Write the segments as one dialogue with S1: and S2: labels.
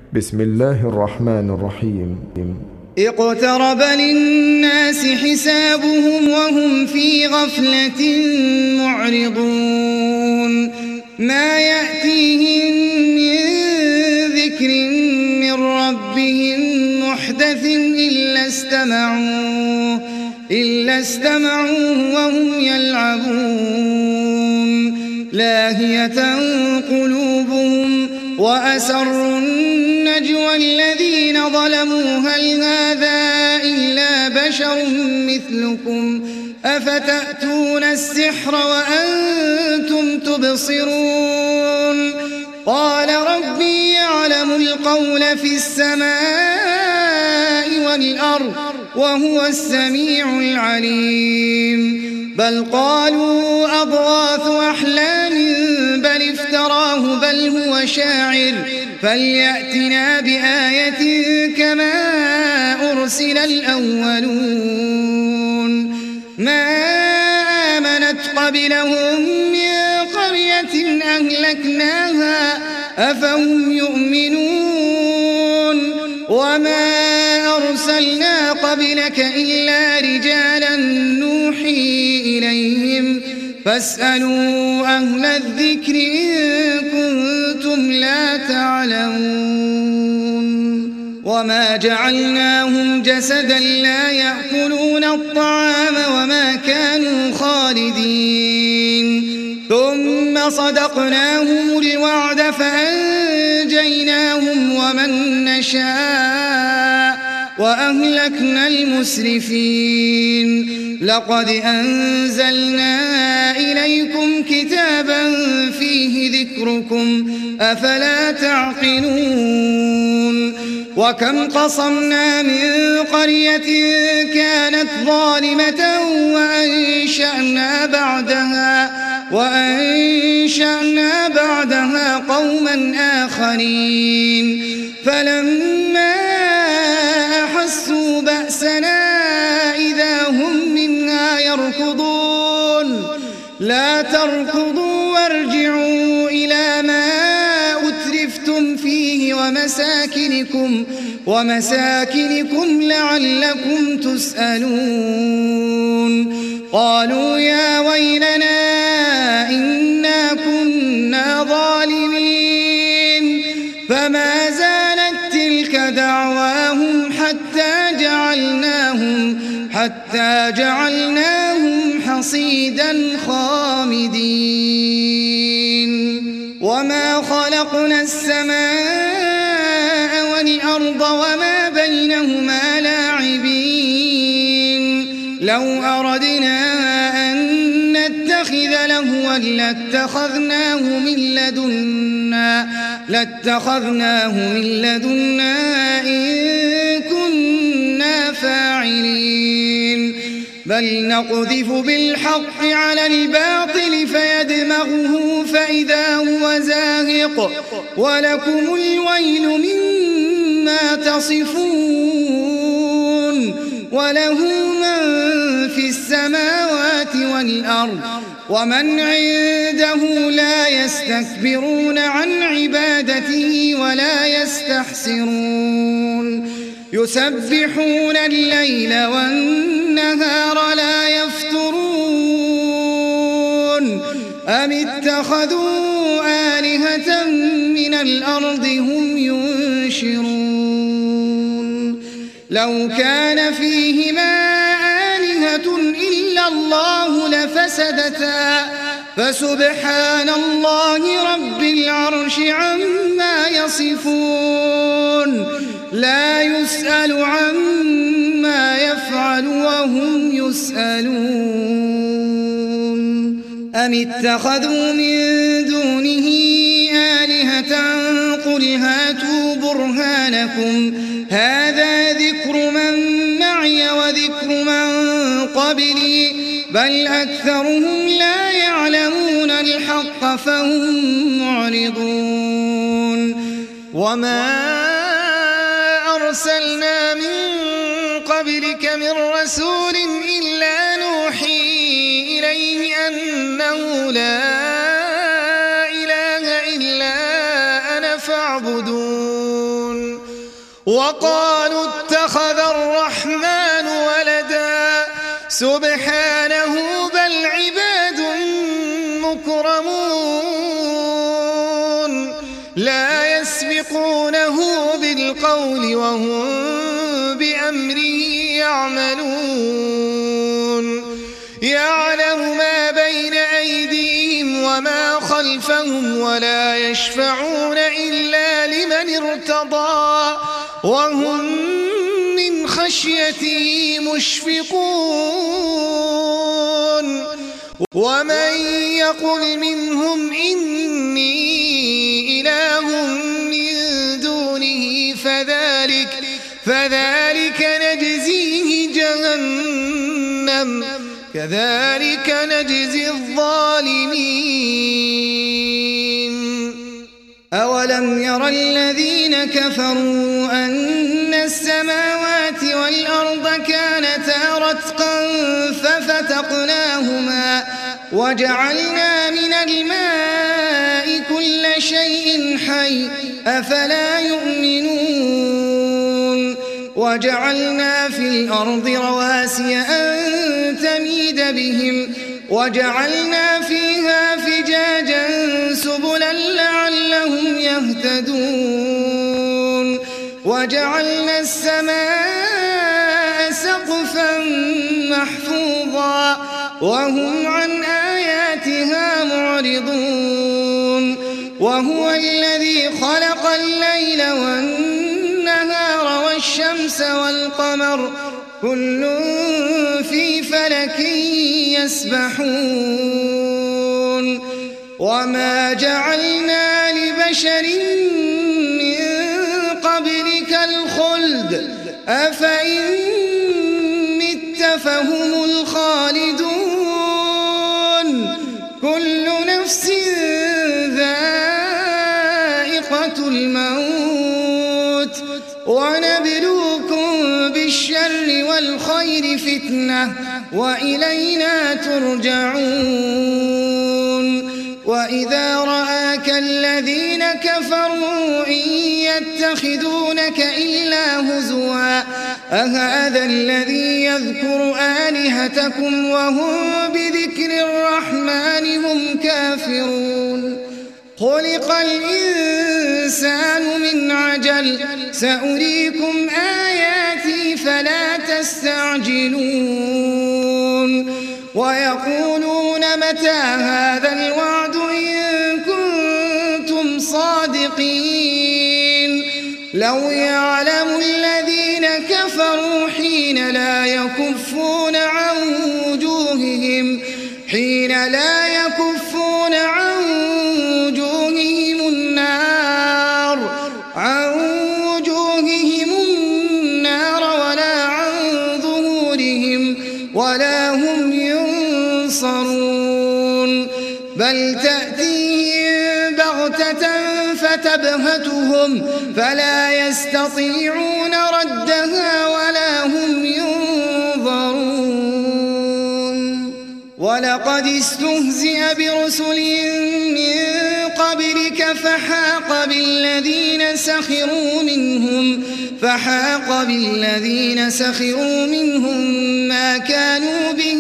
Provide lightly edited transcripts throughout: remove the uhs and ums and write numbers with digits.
S1: بسم الله الرحمن الرحيم.
S2: اقترب للناس حسابهم وهم في غفلة معرضون ما يأتيهم من ذكر من ربهم محدث إلا استمعوه وهم يلعبون لاهية قلوبهم وأسروا النجوى الذين ظلموا هل هذا إلا بشر مثلكم أفتأتون السحر وأنتم تبصرون قال ربي يعلم القول في السماء والأرض وهو السميع العليم بل قالوا أضغاث أحلام بل افتراه بل هو شاعر فليأتنا بآية كما أرسل الأولون ما آمنت قبلهم من قرية أهلكناها أفهم يؤمنون وما أرسلنا قبلك إلا رجالا نوحي إليهم فاسألوا أهل الذكر إن كنتم لا تعلمون وما جعلناهم جسدا لا يأكلون الطعام وما كانوا خالدين ثم صدقناهم الوعد فأنجيناهم ومن نشاء وأهلكنا المسرفين لقد أنزلنا إليكم كتابا فيه ذكركم أفلا تعقلون وكم قصمنا من قرية كانت ظالمة وأنشأنا بعدها قوما آخرين فلما أحسوا بأسنا إذا هم منها يركضون لا تركضوا وارجعوا إلى ما أترفتم فيه ومساكنكم لعلكم تسألون قالوا يا ويلنا إنا كنا ظالمين فما زالت تلك دعواهم حتى جعلناهم حصيدا خامدين وما خلقنا السماء والأرض وما بينهما لاعبين لو أردنا أن نتخذ لهوا لاتخذناه من لدنا إن كنا فاعلين بل نقذف بالحق على الباطل فيدمغه فإذا هو زاهق ولكم الويل مما تصفون وله من في السماوات والأرض ومن عنده لا يستكبرون عن عبادته ولا يستحسرون يسبحون الليل والنهار لا يفترون أم اتخذوا آلهة من الأرض هم ينشرون لو كان فيهما آلهة إلا الله لفسدتا فسبحان الله رب العرش عما يصفون لا يسأل عما يفعل وهم يسألون أم اتخذوا من دونه آلهة قل هاتوا برهانكم هذا ذكر من معي وذكر من قبلي بل أكثرهم لا يعلمون الحق فهم معرضون وما أرسلنا من قبلك من رسول إلا نوحي إليه أنه لا إله إلا أنا فاعبدون وقالوا اتخذ الرحمن ولدا سبحانه بل عباد مكرمون لا يسبقونه بالقول وهم بأمره يعملون يعلم ما بين أيديهم وما خلفهم ولا يشفعون إلا لمن ارتضى وهم من خشيته مشفقون ومن يقل منهم إني إله من دونه فذلك نجزيه جهنم كذلك نجزي الظالمين أولم ير الذين كفروا أن السماوات والأرض كانتا رتقا ففتقناهما وجعلنا من الماء كل شيء حي أفلا يؤمنون وجعلنا في الأرض رواسي أن تميد بهم وجعلنا فيها فجاجا سبلا لعلهم يهتدون وجعلنا السماء سقفا محفوظا وهم عن آياتها معرضون وهو الذي خلق الليل والنهار والشمس والقمر كل في فلك يسبحون وما جعلنا لبشر من قبلك الخلد أفإن مت فهم الخالدون كل نفس ذائقة الموت ونبلوكم بالشر والخير فتنة وإلينا ترجعون وإذا رآك الذين كفروا إن يتخذونك إلا هزوا أهذا الذي يذكر آلهتكم وهم بذكر الرحمن هم كافرون خلق الإنسان من عجل سأريكم آياتي فلا تستعجلون ويقولون متى هذا الوعد إن كنتم صادقين لو يعلم الذين كفروا حين لا يكفون عن وجوههم النار ولا عن ظهورهم ولا هم ينصرون بل تأتيهم بغتة فتبهتهم فلا يستطيعون ردها ولا هم ينظرون ولقد استهزئ برسل من قبلك فحاق بالذين سخروا منهم ما كانوا به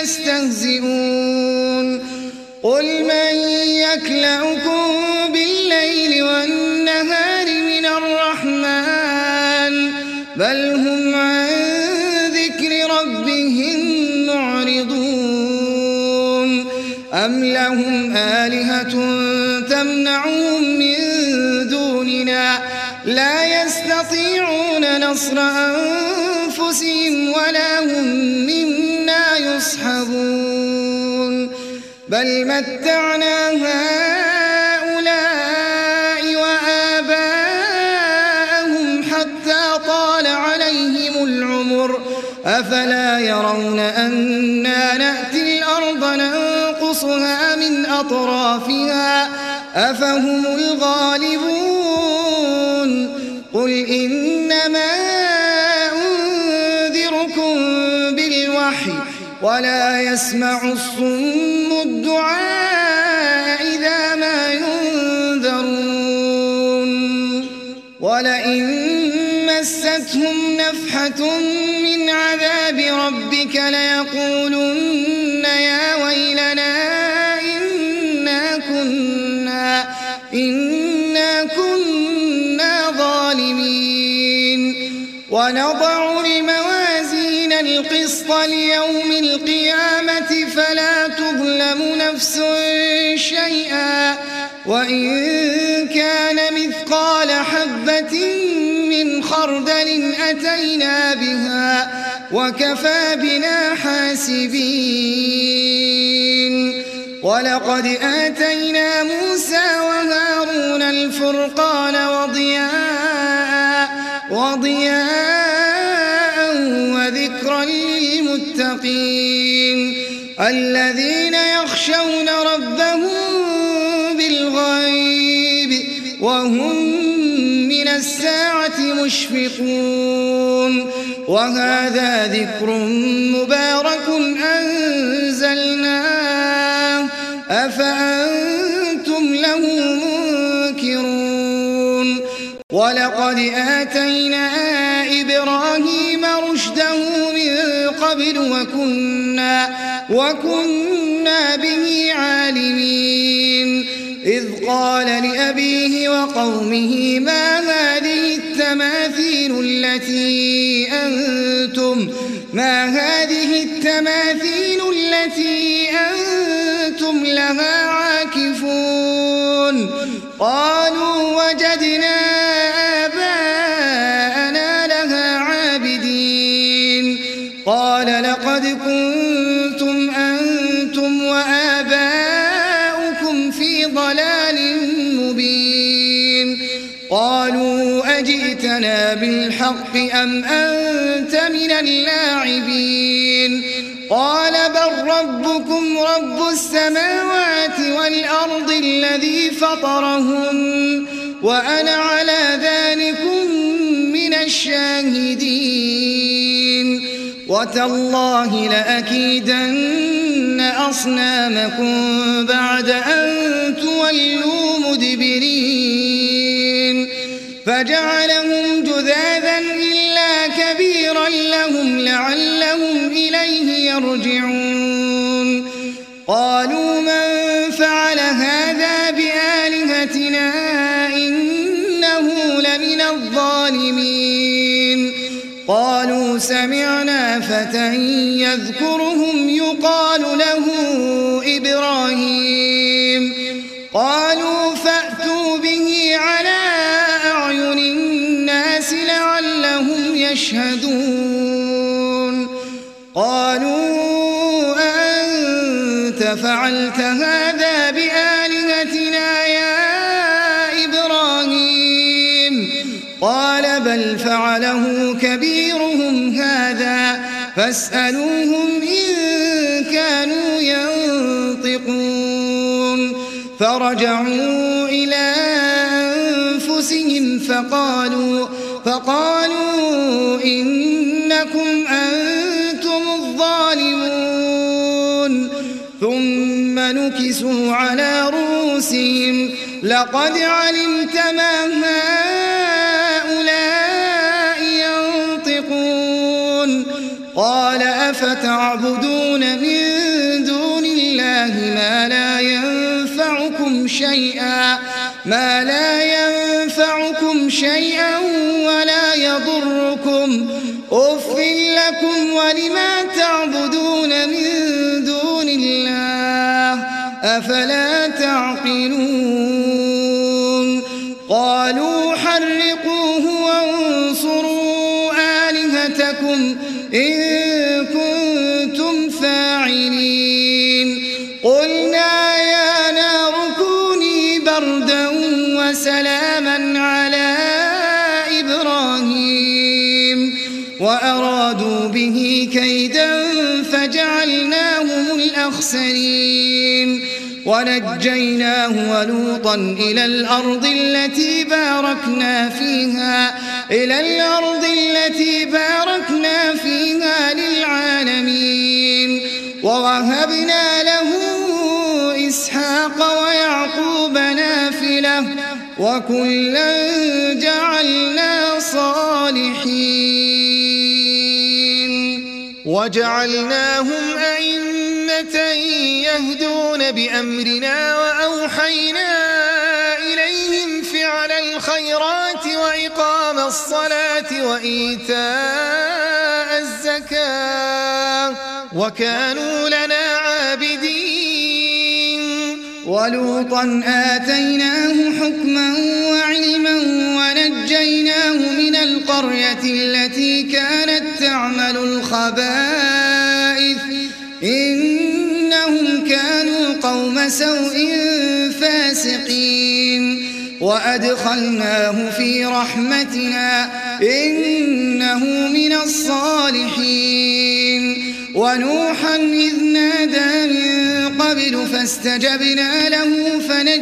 S2: يستهزئون قل من يكلؤكم بالليل والنهار من الرحمن بل هم عن ذكر ربهم معرضون أم لهم آلهة تمنعهم من دوننا لا يستطيعون نصر أنفسهم ولا هم منا يصحبون بل متعنا هؤلاء وآباءهم حتى طال عليهم العمر أفلا يرون أنا نأتي الأرض ننقصها من أطرافها أفهم الغالبون قل إنما أنذركم بالوحي ولا يسمع الصم الدعاء إذا ما ينذرون ولئن مستهم نفحة من عذاب ربك ليقولن يا ويلنا إنا كنا ظالمين. ونضع الموازين القسط ليوم القيامة فلا تظلم نفس شيئا وإن كان مثقال حبة من خردل أتينا بها وكفى بنا حاسبين. ولقد آتينا موسى وهارون الفرقان وضياء وذكرا للمتقين الذين يخشون ربهم بالغيب وهم من الساعة مشفقون. وهذا ذكر مبارك أنزلناه أفأنتم له منكرون. ولقد آتينا إبراهيم رشده من قبل وكنا به عالمين. إذ قال لأبيه وقومه ما هذه التماثيل التي أنتم لها عاكفون. قالوا وجدنا آباءنا لها عابدين. قال لقد كنتم أنتم وآباؤكم في ضلال مبين. قالوا أجئتنا بالحق أم أنت من اللاعبين. قال بل ربكم رب السماوات والأرض الذي فطرهن وأنا على ذلكم من الشاهدين. وتالله لأكيدن أصنامكم بعد أن تولوا مدبرين. فجعلهم جذاذا إلا كبيرا لهم لعلهم إليه يرجعون. قالوا من فعل هذا بآلهتنا إنه لمن الظالمين. قالوا سمعنا فتى يذكرهم يقال له إبراهيم. قالوا فأتوا به على أعين الناس لعلهم يشهدون. قالوا أأنت فعلت هذا بآلهتنا يا إبراهيم؟ قال بل فعله كبيرهم هذا فاسألوهم إن كانوا ينطقون. فرجعوا إلى أنفسهم فقالوا إنكم أنتم الظالمون. ثم نكسوا على رؤوسهم لقد علمت ما هؤلاء ينطقون. قال أفتعبدون من دون الله ما لا ينفعكم شيئا ولا يضركم. أف لكم ولما تعبدون من دون الله أفلا تعقلون. قالوا حرقوه وانصروا آلهتكم إن كنتم فاعلين. قلنا يا نار كوني بردا وسلاما على إبراهيم وأرادوا به كيدا فجعلناهم الأخسرين. ونجيناه ولوطا إلى الأرض التي باركنا فيها للعالمين. ووهبنا له إسحاق ويعقوب نافلة وكلا جعلنا صالحين. وجعلناهم أئمة يهدون بأمرنا وأوحينا إليهم فعل الخيرات وإقام الصلاة وإيتاء الزكاة وكانوا لنا عابدين.
S3: ولوطا آتيناه حكما وعلما ونجيناه من القرية التي كانت تعمل الخبائث إنهم كانوا قوم سوء فاسقين. وأدخلناه في رحمتنا إنه من الصالحين. ونوحا إذ نادى من قبل فاستجبنا له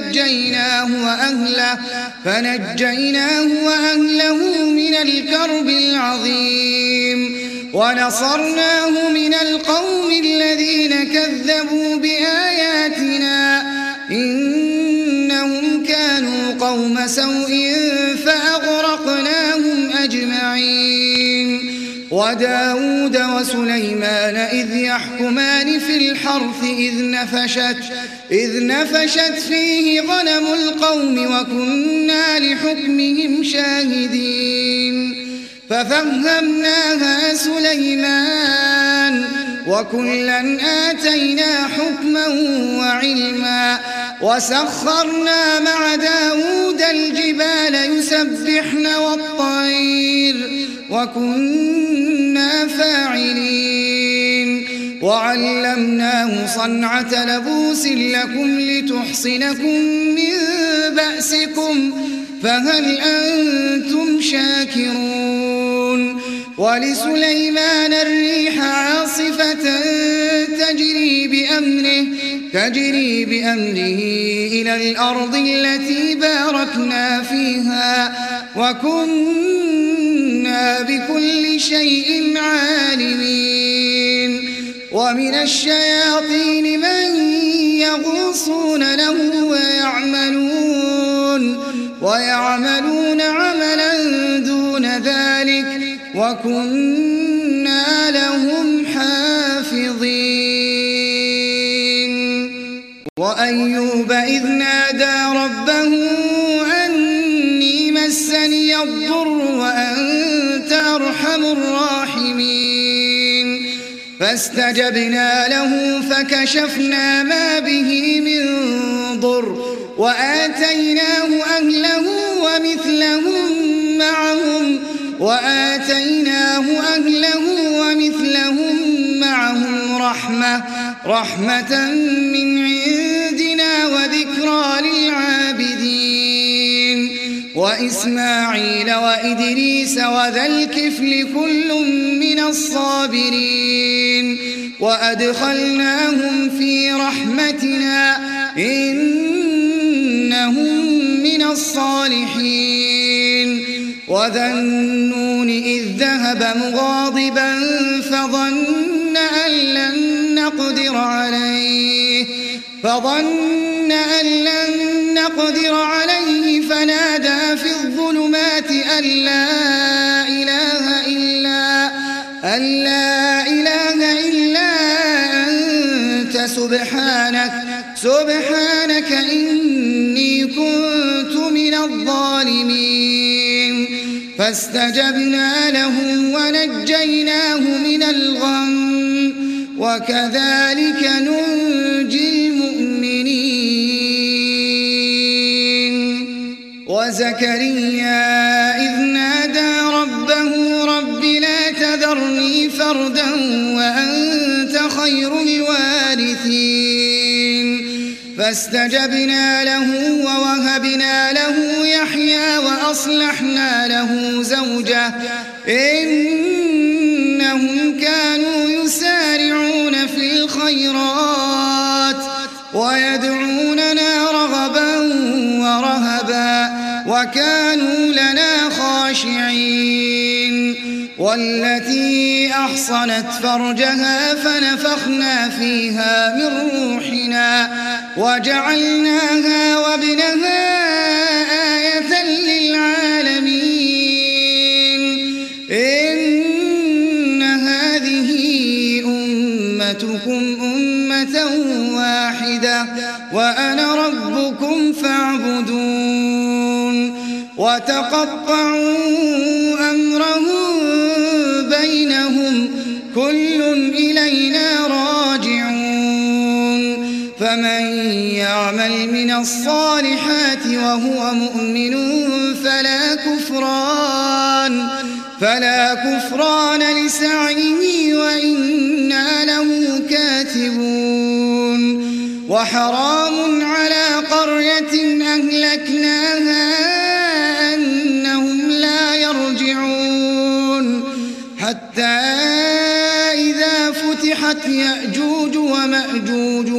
S3: فنجيناه وأهله من الكرب العظيم. ونصرناه من القوم الذين كذبوا بآياتنا إنهم كانوا قوم سوء فأغرقناهم أجمعين. وداود وسليمان إذ يحكمان في الحرث إذ نفشت فيه غنم القوم وكنا لحكمهم شاهدين. ففهمناها سليمان وكلا آتينا حكما وعلما. وسخرنا مع داود الجبال يسبحن والطير وكنا فاعلين. وعلمناه صنعة لبوس لكم لتحصنكم من بأسكم فهل أنتم شاكرون. ولسليمان الريح عاصفة تجري بأمره إلى الأرض التي باركنا فيها وكنا بكل شيء عالمين. ومن الشياطين من يغوصون له ويعملون عملا دون ذلك وكنا لهم حافظين. وأيوب إذ نادى ربه أني مسني الضر وأنت أرحم الراحمين. فاستجبنا له فكشفنا ما به من ضر وآتيناه أهله ومثلهم معهم رحمة من عندنا وذكرى للعابدين. وإسماعيل وإدريس وذا الكفل كل من الصابرين. وأدخلناهم في رحمتنا إنهم من الصالحين. وذا النون إذ ذهب مغاضبا فظن أن لن نقدر عليه فنادى في الظلمات أن لا إله إلا أنت سبحانك إني كنت من الظالمين. فاستجبنا له ونجيناه من الغم وكذلك ننجي المؤمنين. وزكريا إذ نادى ربه رب لا تذرني فردا وأنت خير الوارثين. فاستجبنا له ووهبنا له يحيى وأصلحنا له زوجه إنهم كانوا يسارعون في الخيرات ويدعوننا رغبا ورهبا وكانوا لنا خاشعين. والتي أحصنت فرجها فنفخنا فيها من روحنا وجعلناها وابنها آية للعالمين وأنا ربكم فاعبدون وتقطعوا أمرهم بينهم كل إلينا راجعون فمن يعمل من الصالحات وهو مؤمن فلا كفران لسعيه وإنا له كاتبون وحرام على قرية أهلكناها أنهم لا يرجعون حتى إذا فتحت يأجوج ومأجوج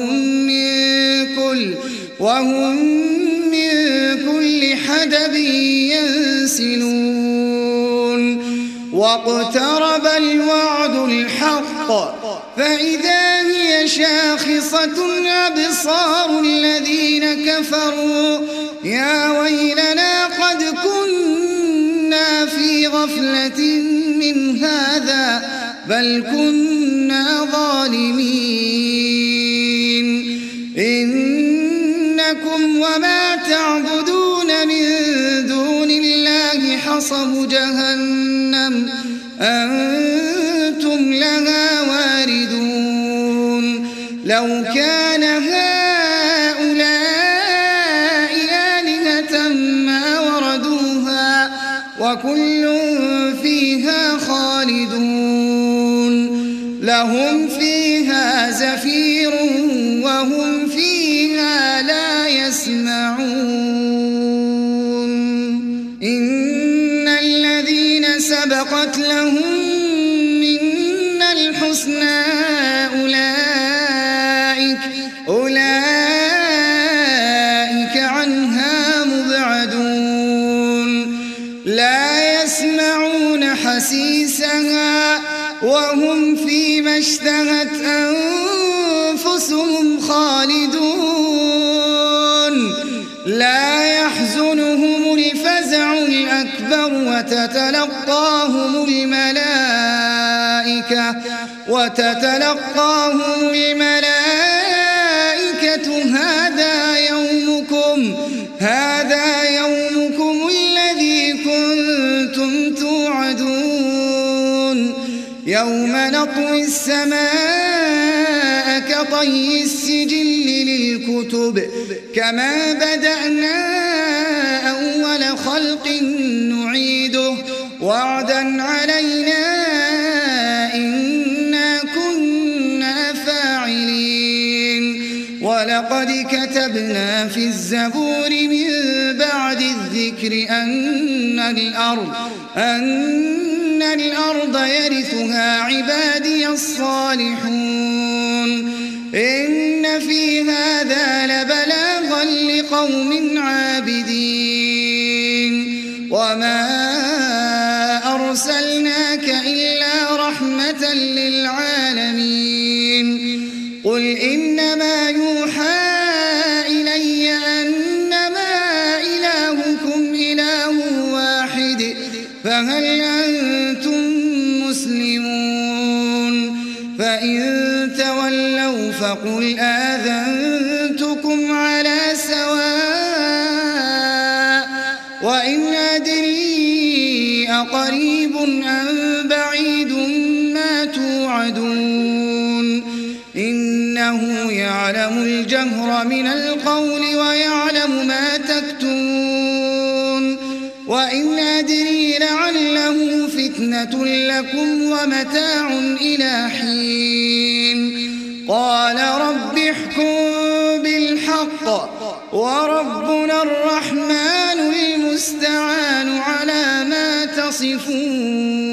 S3: وهم من كل حدب ينسلون واقترب الوعد الحق فإذا هي شاخصة أبصار الذين كفروا يا ويلنا قد كنا في غفلة من هذا بل كنا ظالمين إنكم وما تعبدون من دون الله حصب جهنم أنتم لها واردون لو كان هؤلاء آلهة ما وردوها وكل فيها خالدون لهم فيها زفير وهم فيها لا يسمعون إن الذين سبقت لهم منا الحسنى أولئك عنها مبعدون لا يسمعون حسيسها وهم فيما اشتهت أنفسهم خالدون لا يحزنهم الفزع الأكبر وتتلقاهم الملائكة هذا يومكم الذي كنتم توعدون يوم نطوي السماء كطي السجل للكتب كما بدأنا أول خلق نعيده وعدا علينا إنا كنا فاعلين ولقد كتبنا في الزبور من بعد الذكر أن الأرض يرثها عبادي الصالحون إن في هذا لبلاغا لقوم عابدين وما أرسلناك إلا رحمة للعالمين قل إنما يوحى إلي أنما إلهكم إله واحد فهل أنتم مسلمون فإن تولوا فقل آذنتكم على سواء وإن أدري أقريب أم بعيد ما توعدون إنه يعلم الجهر من القول ويعلم ما تكتمون وإن أدري لعله فتنة لكم ومتاع إلى حين قال رب احكم بالحق وربنا الرحمن المستعان على ما تصفون